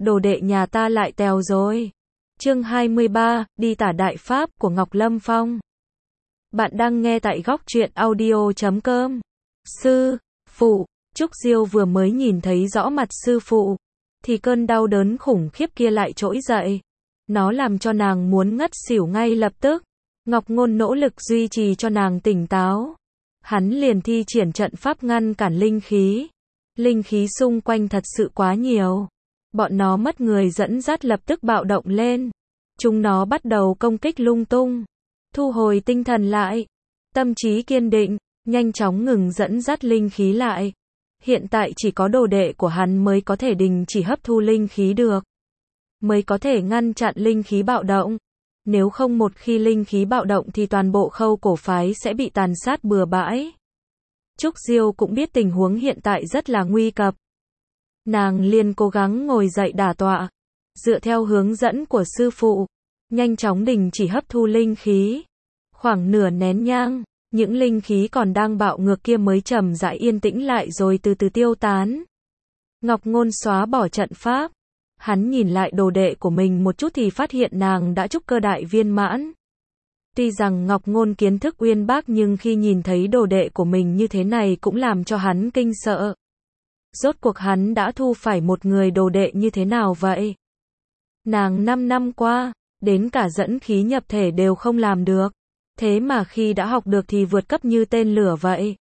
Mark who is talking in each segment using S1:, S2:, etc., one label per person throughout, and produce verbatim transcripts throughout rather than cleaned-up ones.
S1: đồ đệ nhà ta lại tèo rồi. Chương hai mươi ba, đi tả đại pháp của Ngọc Lâm Phong. Bạn đang nghe tại góc truyện audio chấm com. Sư phụ, Trúc Diêu vừa mới nhìn thấy rõ mặt sư phụ, thì cơn đau đớn khủng khiếp kia lại trỗi dậy. Nó làm cho nàng muốn ngất xỉu ngay lập tức. Ngọc Ngôn nỗ lực duy trì cho nàng tỉnh táo. Hắn liền thi triển trận pháp ngăn cản linh khí. Linh khí xung quanh thật sự quá nhiều. Bọn nó mất người dẫn dắt lập tức bạo động lên. Chúng nó bắt đầu công kích lung tung. Thu hồi tinh thần lại. Tâm trí kiên định, nhanh chóng ngừng dẫn dắt linh khí lại. Hiện tại chỉ có đồ đệ của hắn mới có thể đình chỉ hấp thu linh khí được. Mới có thể ngăn chặn linh khí bạo động. Nếu không một khi linh khí bạo động thì toàn bộ Khâu cổ phái sẽ bị tàn sát bừa bãi. Trúc Diêu cũng biết tình huống hiện tại rất là nguy cấp. Nàng liền cố gắng ngồi dậy đả tọa. Dựa theo hướng dẫn của sư phụ. Nhanh chóng đình chỉ hấp thu linh khí. Khoảng nửa nén nhang, những linh khí còn đang bạo ngược kia mới chậm rãi yên tĩnh lại rồi từ từ tiêu tán. Ngọc Ngôn xóa bỏ trận pháp. Hắn nhìn lại đồ đệ của mình một chút thì phát hiện nàng đã trúc cơ đại viên mãn. Tuy rằng Ngọc Ngôn kiến thức uyên bác nhưng khi nhìn thấy đồ đệ của mình như thế này cũng làm cho hắn kinh sợ. Rốt cuộc hắn đã thu phải một người đồ đệ như thế nào vậy? Nàng năm năm qua, đến cả dẫn khí nhập thể đều không làm được. Thế mà khi đã học được thì vượt cấp như tên lửa vậy.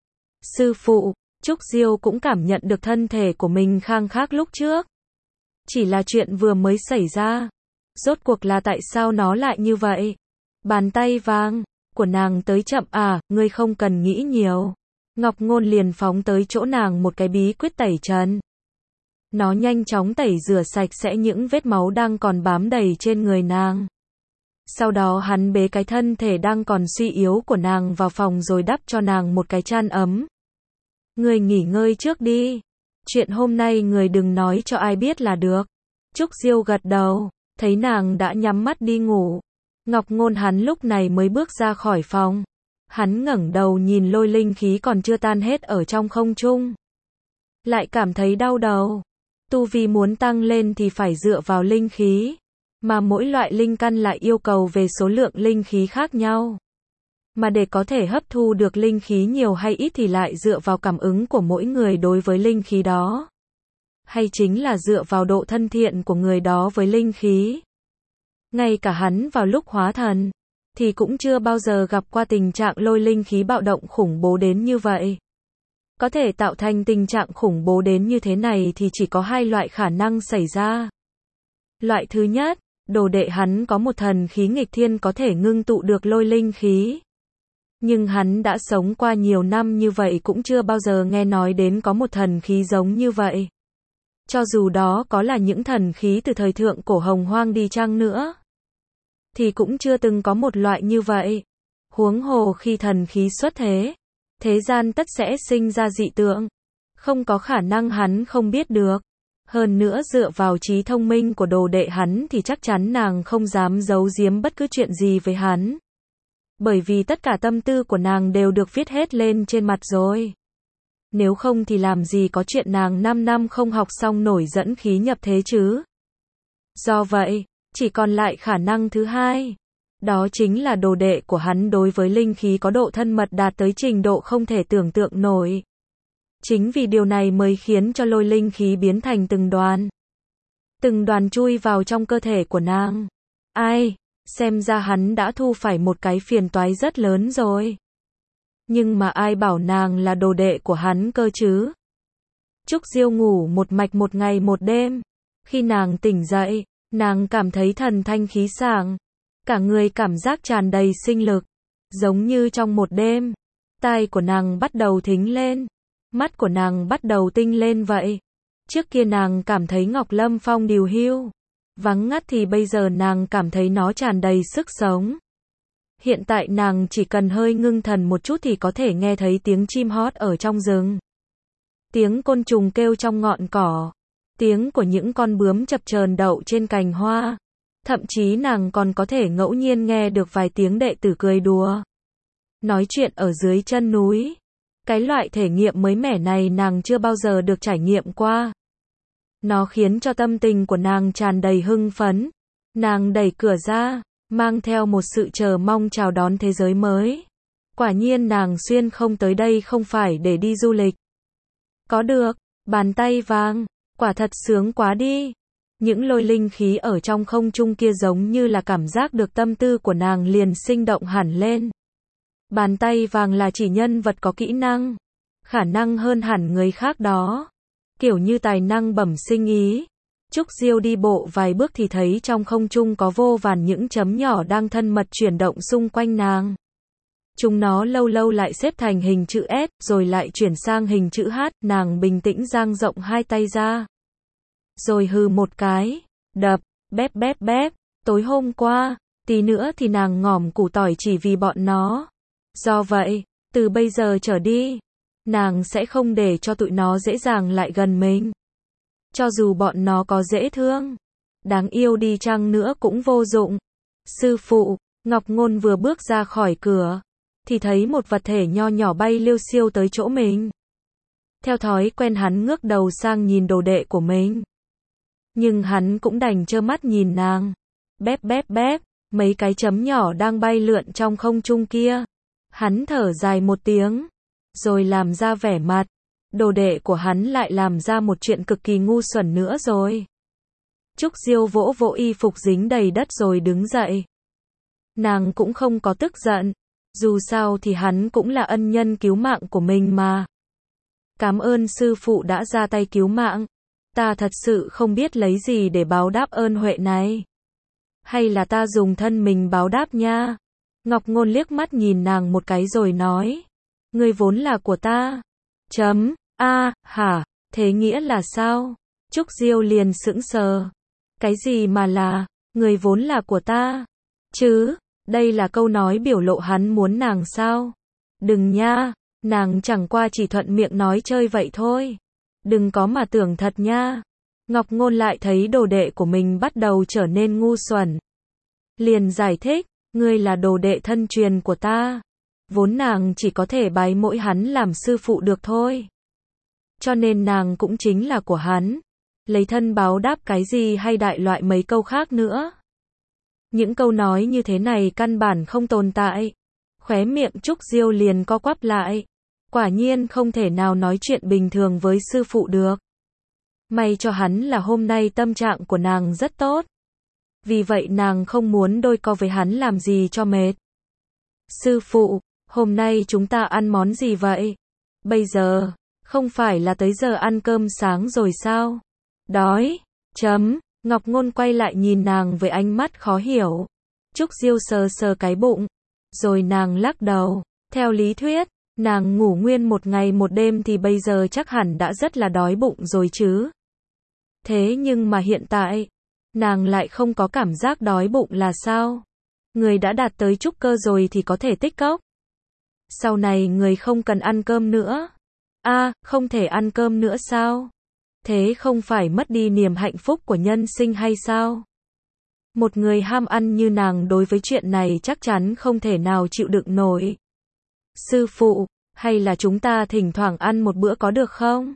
S1: Sư phụ, Trúc Diêu cũng cảm nhận được thân thể của mình khang khác lúc trước. Chỉ là chuyện vừa mới xảy ra. Rốt cuộc là tại sao nó lại như vậy? Bàn tay vàng của nàng tới chậm à, ngươi không cần nghĩ nhiều. Ngọc Ngôn liền phóng tới chỗ nàng một cái bí quyết tẩy trần. Nó nhanh chóng tẩy rửa sạch sẽ những vết máu đang còn bám đầy trên người nàng. Sau đó hắn bế cái thân thể đang còn suy yếu của nàng vào phòng rồi đắp cho nàng một cái chăn ấm. Ngươi nghỉ ngơi trước đi. Chuyện hôm nay người đừng nói cho ai biết là được. Trúc Diêu gật đầu, thấy nàng đã nhắm mắt đi ngủ. Ngọc Ngôn hắn lúc này mới bước ra khỏi phòng. Hắn ngẩng đầu nhìn lôi linh khí còn chưa tan hết ở trong không trung. Lại cảm thấy đau đầu. Tu vi muốn tăng lên thì phải dựa vào linh khí. Mà mỗi loại linh căn lại yêu cầu về số lượng linh khí khác nhau. Mà để có thể hấp thu được linh khí nhiều hay ít thì lại dựa vào cảm ứng của mỗi người đối với linh khí đó. Hay chính là dựa vào độ thân thiện của người đó với linh khí. Ngay cả hắn vào lúc hóa thần, thì cũng chưa bao giờ gặp qua tình trạng lôi linh khí bạo động khủng bố đến như vậy. Có thể tạo thành tình trạng khủng bố đến như thế này thì chỉ có hai loại khả năng xảy ra. Loại thứ nhất, đồ đệ hắn có một thần khí nghịch thiên có thể ngưng tụ được lôi linh khí. Nhưng hắn đã sống qua nhiều năm như vậy cũng chưa bao giờ nghe nói đến có một thần khí giống như vậy. Cho dù đó có là những thần khí từ thời thượng cổ hồng hoang đi chăng nữa, thì cũng chưa từng có một loại như vậy. Huống hồ khi thần khí xuất thế, thế gian tất sẽ sinh ra dị tượng. Không có khả năng hắn không biết được. Hơn nữa dựa vào trí thông minh của đồ đệ hắn thì chắc chắn nàng không dám giấu giếm bất cứ chuyện gì với hắn. Bởi vì tất cả tâm tư của nàng đều được viết hết lên trên mặt rồi. Nếu không thì làm gì có chuyện nàng năm năm không học xong nổi dẫn khí nhập thế chứ. Do vậy, chỉ còn lại khả năng thứ hai. Đó chính là đồ đệ của hắn đối với linh khí có độ thân mật đạt tới trình độ không thể tưởng tượng nổi. Chính vì điều này mới khiến cho lôi linh khí biến thành từng đoàn. Từng đoàn chui vào trong cơ thể của nàng. Ai, xem ra hắn đã thu phải một cái phiền toái rất lớn rồi. Nhưng mà ai bảo nàng là đồ đệ của hắn cơ chứ? Trúc Diêu ngủ một mạch một ngày một đêm. Khi nàng tỉnh dậy, nàng cảm thấy thần thanh khí sảng. Cả người cảm giác tràn đầy sinh lực. Giống như trong một đêm. Tai của nàng bắt đầu thính lên. Mắt của nàng bắt đầu tinh lên vậy. Trước kia nàng cảm thấy Ngọc Lâm Phong điều hưu, vắng ngắt thì bây giờ nàng cảm thấy nó tràn đầy sức sống. Hiện tại nàng chỉ cần hơi ngưng thần một chút thì có thể nghe thấy tiếng chim hót ở trong rừng. Tiếng côn trùng kêu trong ngọn cỏ. Tiếng của những con bướm chập chờn đậu trên cành hoa. Thậm chí nàng còn có thể ngẫu nhiên nghe được vài tiếng đệ tử cười đùa. Nói chuyện ở dưới chân núi. Cái loại thể nghiệm mới mẻ này nàng chưa bao giờ được trải nghiệm qua. Nó khiến cho tâm tình của nàng tràn đầy hưng phấn. Nàng đẩy cửa ra, mang theo một sự chờ mong chào đón thế giới mới. Quả nhiên nàng xuyên không tới đây không phải để đi du lịch. Có được, bàn tay vàng, quả thật sướng quá đi. Những lôi linh khí ở trong không trung kia giống như là cảm giác được tâm tư của nàng liền sinh động hẳn lên. Bàn tay vàng là chỉ nhân vật có kỹ năng, khả năng hơn hẳn người khác đó. Kiểu như tài năng bẩm sinh ý. Trúc Diêu đi bộ vài bước thì thấy trong không trung có vô vàn những chấm nhỏ đang thân mật chuyển động xung quanh nàng. Chúng nó lâu lâu lại xếp thành hình chữ S, rồi lại chuyển sang hình chữ H, nàng bình tĩnh dang rộng hai tay ra. Rồi hừ một cái, đập, bép bép bép, tối hôm qua, tí nữa thì nàng ngỏm củ tỏi chỉ vì bọn nó. Do vậy, từ bây giờ trở đi, nàng sẽ không để cho tụi nó dễ dàng lại gần mình. Cho dù bọn nó có dễ thương, đáng yêu đi chăng nữa cũng vô dụng. Sư phụ, Ngọc Ngôn vừa bước ra khỏi cửa, thì thấy một vật thể nho nhỏ bay liêu xiêu tới chỗ mình. Theo thói quen hắn ngước đầu sang nhìn đồ đệ của mình. Nhưng hắn cũng đành trơ mắt nhìn nàng. Bép bép bép, mấy cái chấm nhỏ đang bay lượn trong không trung kia. Hắn thở dài một tiếng, rồi làm ra vẻ mặt. Đồ đệ của hắn lại làm ra một chuyện cực kỳ ngu xuẩn nữa rồi. Trúc Diêu vỗ vỗ y phục dính đầy đất rồi đứng dậy. Nàng cũng không có tức giận. Dù sao thì hắn cũng là ân nhân cứu mạng của mình mà. Cảm ơn sư phụ đã ra tay cứu mạng. Ta thật sự không biết lấy gì để báo đáp ơn huệ này. Hay là ta dùng thân mình báo đáp nha. Ngọc Ngôn liếc mắt nhìn nàng một cái rồi nói. Ngươi vốn là của ta. Chấm, a à, hả, thế nghĩa là sao? Trúc Diêu liền sững sờ. Cái gì mà là, người vốn là của ta? Chứ, đây là câu nói biểu lộ hắn muốn nàng sao? Đừng nha, nàng chẳng qua chỉ thuận miệng nói chơi vậy thôi. Đừng có mà tưởng thật nha. Ngọc Ngôn lại thấy đồ đệ của mình bắt đầu trở nên ngu xuẩn. Liền giải thích, ngươi là đồ đệ thân truyền của ta. Vốn nàng chỉ có thể bái mỗi hắn làm sư phụ được thôi. Cho nên nàng cũng chính là của hắn. Lấy thân báo đáp cái gì hay đại loại mấy câu khác nữa. Những câu nói như thế này căn bản không tồn tại. Khóe miệng Trúc Diêu liền co quắp lại. Quả nhiên không thể nào nói chuyện bình thường với sư phụ được. May cho hắn là hôm nay tâm trạng của nàng rất tốt. Vì vậy nàng không muốn đôi co với hắn làm gì cho mệt. Sư phụ, hôm nay chúng ta ăn món gì vậy? Bây giờ, không phải là tới giờ ăn cơm sáng rồi sao? Đói, chấm, Ngọc Ngôn quay lại nhìn nàng với ánh mắt khó hiểu. Trúc Diêu sờ sờ cái bụng. Rồi nàng lắc đầu. Theo lý thuyết, nàng ngủ nguyên một ngày một đêm thì bây giờ chắc hẳn đã rất là đói bụng rồi chứ. Thế nhưng mà hiện tại, nàng lại không có cảm giác đói bụng là sao? Người đã đạt tới trúc cơ rồi thì có thể tích cốc. Sau này người không cần ăn cơm nữa. A, à, không thể ăn cơm nữa sao? Thế không phải mất đi niềm hạnh phúc của nhân sinh hay sao? Một người ham ăn như nàng đối với chuyện này chắc chắn không thể nào chịu đựng nổi. Sư phụ, hay là chúng ta thỉnh thoảng ăn một bữa có được không?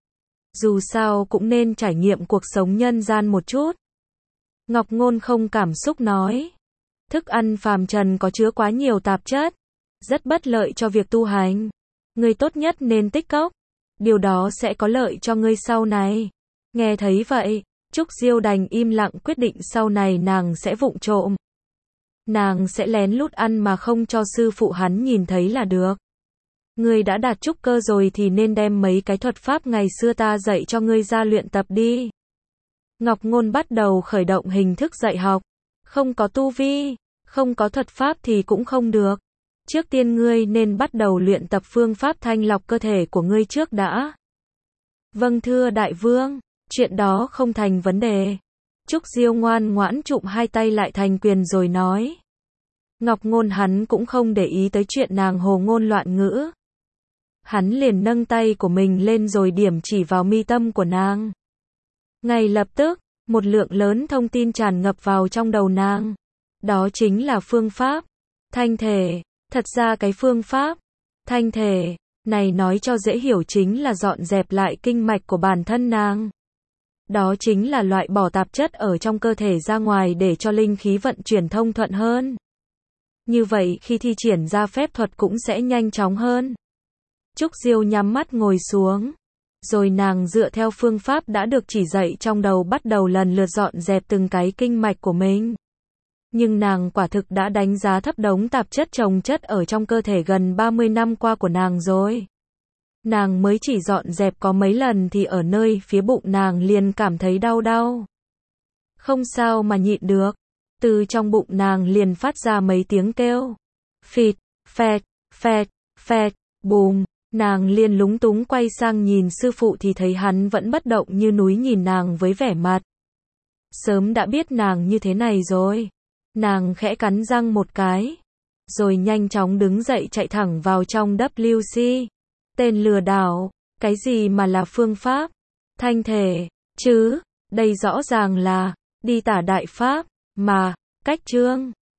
S1: Dù sao cũng nên trải nghiệm cuộc sống nhân gian một chút. Ngọc Ngôn không cảm xúc nói. Thức ăn phàm trần có chứa quá nhiều tạp chất. Rất bất lợi cho việc tu hành. Ngươi tốt nhất nên tích cốc. Điều đó sẽ có lợi cho ngươi sau này. Nghe thấy vậy, Trúc Diêu đành im lặng quyết định sau này nàng sẽ vụng trộm. Nàng sẽ lén lút ăn mà không cho sư phụ hắn nhìn thấy là được. Ngươi đã đạt trúc cơ rồi thì nên đem mấy cái thuật pháp ngày xưa ta dạy cho ngươi ra luyện tập đi. Ngọc Ngôn bắt đầu khởi động hình thức dạy học. Không có tu vi, không có thuật pháp thì cũng không được. Trước tiên ngươi nên bắt đầu luyện tập phương pháp thanh lọc cơ thể của ngươi trước đã. Vâng thưa đại vương, chuyện đó không thành vấn đề. Trúc Diêu ngoan ngoãn chụm hai tay lại thành quyền rồi nói. Ngọc Ngôn hắn cũng không để ý tới chuyện nàng hồ ngôn loạn ngữ. Hắn liền nâng tay của mình lên rồi điểm chỉ vào mi tâm của nàng. Ngay lập tức, một lượng lớn thông tin tràn ngập vào trong đầu nàng. Đó chính là phương pháp thanh thể. Thật ra cái phương pháp thanh thể này nói cho dễ hiểu chính là dọn dẹp lại kinh mạch của bản thân nàng. Đó chính là loại bỏ tạp chất ở trong cơ thể ra ngoài để cho linh khí vận chuyển thông thuận hơn. Như vậy khi thi triển ra phép thuật cũng sẽ nhanh chóng hơn. Trúc Diêu nhắm mắt ngồi xuống. Rồi nàng dựa theo phương pháp đã được chỉ dạy trong đầu bắt đầu lần lượt dọn dẹp từng cái kinh mạch của mình. Nhưng nàng quả thực đã đánh giá thấp đống tạp chất chồng chất ở trong cơ thể gần ba mươi năm qua của nàng rồi. Nàng mới chỉ dọn dẹp có mấy lần thì ở nơi phía bụng nàng liền cảm thấy đau đau. Không sao mà nhịn được. Từ trong bụng nàng liền phát ra mấy tiếng kêu. Phịt, phẹt, phẹt, phẹt, bùm. Nàng liền lúng túng quay sang nhìn sư phụ thì thấy hắn vẫn bất động như núi nhìn nàng với vẻ mặt. Sớm đã biết nàng như thế này rồi. Nàng khẽ cắn răng một cái. Rồi nhanh chóng đứng dậy chạy thẳng vào trong W C. Tên lừa đảo, cái gì mà là phương pháp? Thanh thể, chứ, đây rõ ràng là, đi tả đại pháp, mà, cách chương.